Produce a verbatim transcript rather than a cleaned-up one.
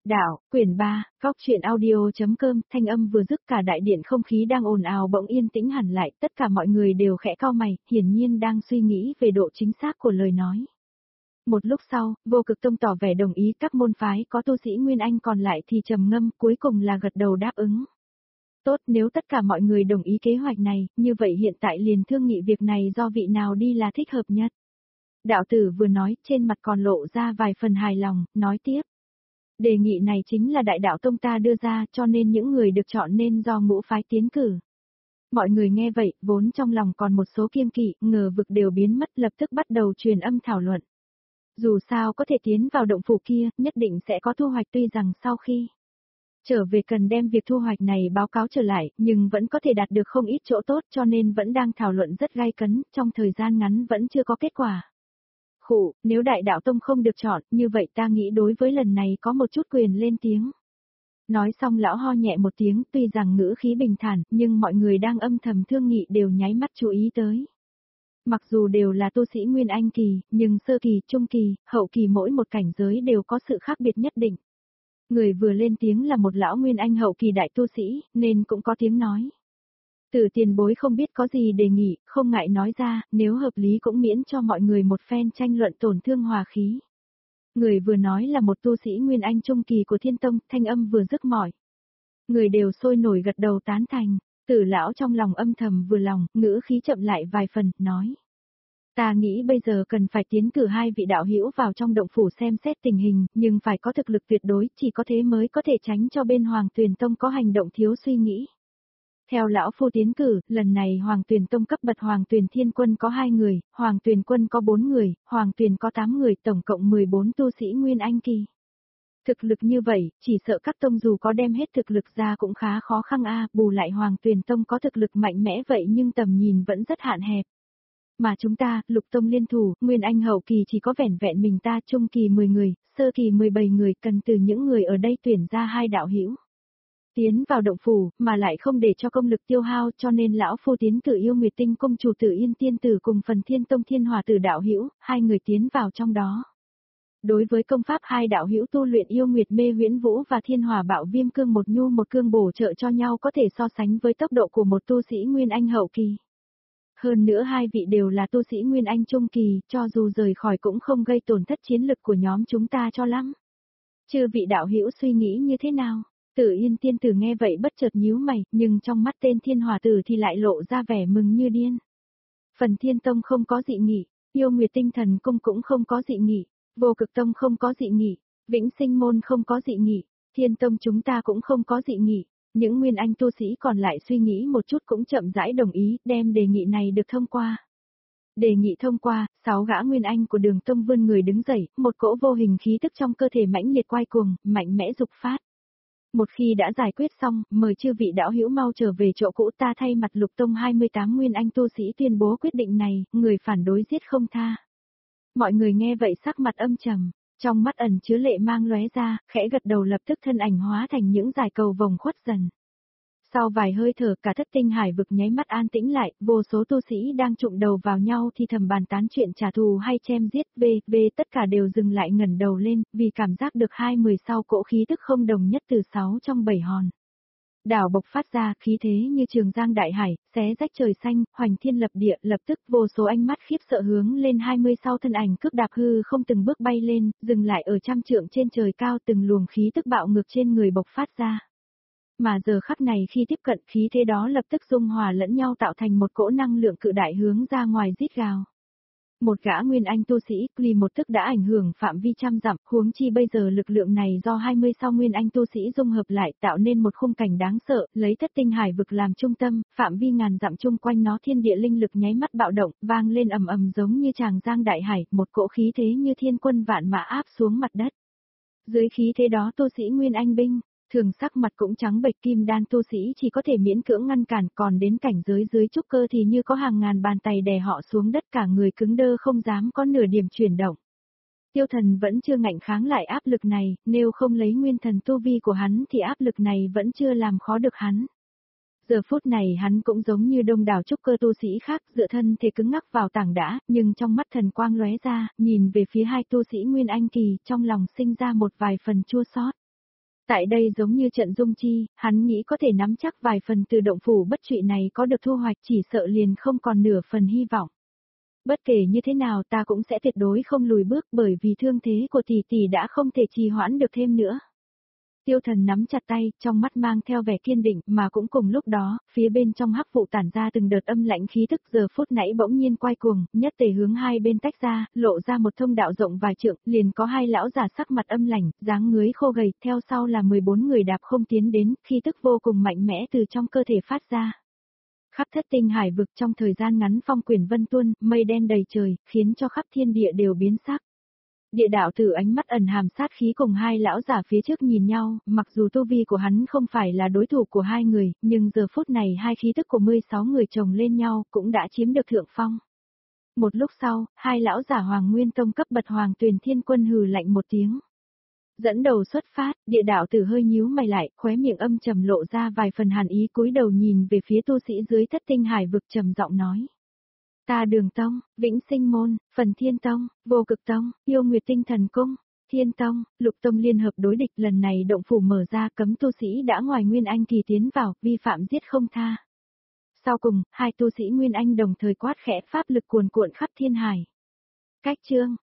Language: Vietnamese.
Đạo, quyển ba, góc truyện audio.com, thanh âm vừa dứt cả đại điện không khí đang ồn ào bỗng yên tĩnh hẳn lại, tất cả mọi người đều khẽ cau mày, hiển nhiên đang suy nghĩ về độ chính xác của lời nói. Một lúc sau, Vô Cực Tông tỏ vẻ đồng ý, các môn phái có tu sĩ Nguyên Anh còn lại thì trầm ngâm, cuối cùng là gật đầu đáp ứng. Tốt, nếu tất cả mọi người đồng ý kế hoạch này, như vậy hiện tại liền thương nghị việc này do vị nào đi là thích hợp nhất. Đạo tử vừa nói, trên mặt còn lộ ra vài phần hài lòng, nói tiếp. Đề nghị này chính là đại đạo tông ta đưa ra, cho nên những người được chọn nên do ngũ phái tiến cử. Mọi người nghe vậy, vốn trong lòng còn một số kiêng kỵ, ngờ vực đều biến mất, lập tức bắt đầu truyền âm thảo luận. Dù sao có thể tiến vào động phủ kia, nhất định sẽ có thu hoạch, tuy rằng sau khi trở về cần đem việc thu hoạch này báo cáo trở lại, nhưng vẫn có thể đạt được không ít chỗ tốt, cho nên vẫn đang thảo luận rất gay cấn, trong thời gian ngắn vẫn chưa có kết quả. Khụ, nếu đại đạo tông không được chọn, như vậy ta nghĩ đối với lần này có một chút quyền lên tiếng. Nói xong lão ho nhẹ một tiếng, tuy rằng ngữ khí bình thản, nhưng mọi người đang âm thầm thương nghị đều nháy mắt chú ý tới. Mặc dù đều là tu sĩ Nguyên Anh kỳ, nhưng sơ kỳ, trung kỳ, hậu kỳ mỗi một cảnh giới đều có sự khác biệt nhất định. Người vừa lên tiếng là một lão Nguyên Anh hậu kỳ đại tu sĩ, nên cũng có tiếng nói. Từ tiền bối không biết có gì đề nghị, không ngại nói ra, nếu hợp lý cũng miễn cho mọi người một phen tranh luận tổn thương hòa khí. Người vừa nói là một tu sĩ Nguyên Anh trung kỳ của Thiên Tông, thanh âm vừa dứt mỏi. Người đều sôi nổi gật đầu tán thành, Tử lão trong lòng âm thầm vừa lòng, ngữ khí chậm lại vài phần, nói. Ta nghĩ bây giờ cần phải tiến cử hai vị đạo hữu vào trong động phủ xem xét tình hình, nhưng phải có thực lực tuyệt đối, chỉ có thế mới có thể tránh cho bên Hoàng Tuyền Tông có hành động thiếu suy nghĩ. Theo lão phu tiến cử, lần này Hoàng Tuyền Tông cấp bậc Hoàng Tuyền Thiên Quân có hai người, Hoàng Tuyền Quân có bốn người, Hoàng Tuyền có tám người, tổng cộng mười bốn tu sĩ Nguyên Anh kỳ. Thực lực như vậy, chỉ sợ các tông dù có đem hết thực lực ra cũng khá khó khăn a, bù lại Hoàng Tuyền Tông có thực lực mạnh mẽ vậy nhưng tầm nhìn vẫn rất hạn hẹp. Mà chúng ta, Lục Tông liên thủ, Nguyên Anh hậu kỳ chỉ có vẻn vẹn mình ta, trung kỳ mười người, sơ kỳ mười bảy người, cần từ những người ở đây tuyển ra hai đạo hữu. Tiến vào động phủ, mà lại không để cho công lực tiêu hao, cho nên lão phu tiến cử Yêu Nguyệt Tinh công chủ Tử Yên tiên tử cùng Phần Thiên Tông Thiên Hỏa tử đạo hữu, hai người tiến vào trong đó. Đối với công pháp hai đạo hữu tu luyện Yêu Nguyệt Mê Huyễn Vũ và Thiên Hỏa Bạo Viêm Cương một nhu một cương bổ trợ cho nhau có thể so sánh với tốc độ của một tu sĩ Nguyên Anh hậu kỳ. Hơn nữa hai vị đều là tu sĩ Nguyên Anh trung kỳ, cho dù rời khỏi cũng không gây tổn thất chiến lực của nhóm chúng ta cho lắm. Chư vị đạo hữu suy nghĩ như thế nào? Tử Yên tiên tử nghe vậy bất chợt nhíu mày, nhưng trong mắt tên Thiên Hỏa tử thì lại lộ ra vẻ mừng như điên. Phần Thiên Tông không có dị nghị, Yêu Nguyệt Tinh Thần Cung cũng không có dị nghị, Vô Cực Tông không có dị nghị, Vĩnh Sinh Môn không có dị nghị, Thiên Tông chúng ta cũng không có dị nghị. Những Nguyên Anh tu sĩ còn lại suy nghĩ một chút cũng chậm rãi đồng ý, đem đề nghị này được thông qua. Đề nghị thông qua, sáu gã Nguyên Anh của Đường Tông vươn người đứng dậy, một cỗ vô hình khí tức trong cơ thể mãnh liệt quay cuồng, mạnh mẽ dục phát. Một khi đã giải quyết xong, mời chư vị đạo hữu mau trở về chỗ cũ, ta thay mặt Lục Tông hai mươi tám Nguyên Anh tu sĩ tuyên bố quyết định này, người phản đối giết không tha. Mọi người nghe vậy sắc mặt âm trầm. Trong mắt ẩn chứa lệ mang lóe ra, khẽ gật đầu, lập tức thân ảnh hóa thành những dải cầu vồng khuất dần. Sau vài hơi thở cả thất tinh hải vực nháy mắt an tĩnh lại, vô số tu sĩ đang trụng đầu vào nhau thì thầm bàn tán chuyện trả thù hay chém giết, về, về tất cả đều dừng lại ngẩng đầu lên, vì cảm giác được hai mười sau cỗ khí tức không đồng nhất từ sáu trong bảy hòn. Đảo bộc phát ra khí thế như trường giang đại hải, xé rách trời xanh, hoành thiên lập địa, lập tức vô số ánh mắt khiếp sợ hướng lên hai mươi sau thân ảnh cước đạp hư không từng bước bay lên, dừng lại ở trăm trượng trên trời cao, từng luồng khí tức bạo ngược trên người bộc phát ra. Mà giờ khắc này khi tiếp cận khí thế đó lập tức dung hòa lẫn nhau tạo thành một cỗ năng lượng cự đại hướng ra ngoài rít gào. Một gã Nguyên Anh tu sĩ, vì một tức đã ảnh hưởng phạm vi trăm dặm, huống chi bây giờ lực lượng này do hai mươi sau Nguyên Anh tu sĩ dung hợp lại tạo nên một khung cảnh đáng sợ, lấy thất tinh hải vực làm trung tâm, phạm vi ngàn dặm chung quanh nó thiên địa linh lực nháy mắt bạo động, vang lên ầm ầm giống như tràng giang đại hải, một cỗ khí thế như thiên quân vạn mã áp xuống mặt đất. Dưới khí thế đó tu sĩ Nguyên Anh binh, thường sắc mặt cũng trắng bệch, kim đan tu sĩ chỉ có thể miễn cưỡng ngăn cản, còn đến cảnh giới dưới trúc cơ thì như có hàng ngàn bàn tay đè họ xuống đất, cả người cứng đơ không dám có nửa điểm chuyển động. Tiêu Thần vẫn chưa ngạnh kháng lại áp lực này, nếu không lấy nguyên thần tu vi của hắn thì áp lực này vẫn chưa làm khó được hắn. Giờ phút này hắn cũng giống như đông đảo trúc cơ tu sĩ khác, dựa thân thể cứng ngắc vào tảng đá, nhưng trong mắt thần quang lóe ra, nhìn về phía hai tu sĩ Nguyên Anh kỳ, trong lòng sinh ra một vài phần chua xót. Tại đây giống như trận dung chi, hắn nghĩ có thể nắm chắc vài phần từ động phủ bất trụy này có được thu hoạch, chỉ sợ liền không còn nửa phần hy vọng. Bất kể như thế nào ta cũng sẽ tuyệt đối không lùi bước, bởi vì thương thế của tỷ tỷ đã không thể trì hoãn được thêm nữa. Tiêu Thần nắm chặt tay, trong mắt mang theo vẻ kiên định, mà cũng cùng lúc đó, phía bên trong hắc vụ tản ra từng đợt âm lãnh khí tức, giờ phút nãy bỗng nhiên quay cuồng, nhất tề hướng hai bên tách ra, lộ ra một thông đạo rộng vài trượng, liền có hai lão già sắc mặt âm lãnh, dáng ngưới khô gầy, theo sau là mười bốn người đạp không tiến đến, khí tức vô cùng mạnh mẽ từ trong cơ thể phát ra. Khắp thất tinh hải vực trong thời gian ngắn phong quyển vân tuôn, mây đen đầy trời, khiến cho khắp thiên địa đều biến sắc. Địa đạo tử ánh mắt ẩn hàm sát khí cùng hai lão giả phía trước nhìn nhau, mặc dù tu vi của hắn không phải là đối thủ của hai người, nhưng giờ phút này hai khí tức của mười sáu người chồng lên nhau cũng đã chiếm được thượng phong. Một lúc sau, hai lão giả Hoàng Nguyên Tông cấp bậc Hoàng Tuyền Thiên Quân hừ lạnh một tiếng. Dẫn đầu xuất phát, địa đạo tử hơi nhíu mày lại, khóe miệng âm trầm lộ ra vài phần hàn ý, cúi đầu nhìn về phía tu sĩ dưới thất tinh hải vực trầm giọng nói. Ta Đường Tông, Vĩnh Sinh Môn, Phần Thiên Tông, Vô Cực Tông, Yêu Nguyệt Tinh Thần Cung, Thiên Tông, Lục Tông liên hợp đối địch, lần này động phủ mở ra, cấm tu sĩ đã ngoài Nguyên Anh kỳ tiến vào, vi phạm giết không tha. Sau cùng, hai tu sĩ Nguyên Anh đồng thời quát khẽ, pháp lực cuồn cuộn khắp thiên hải. Cách chương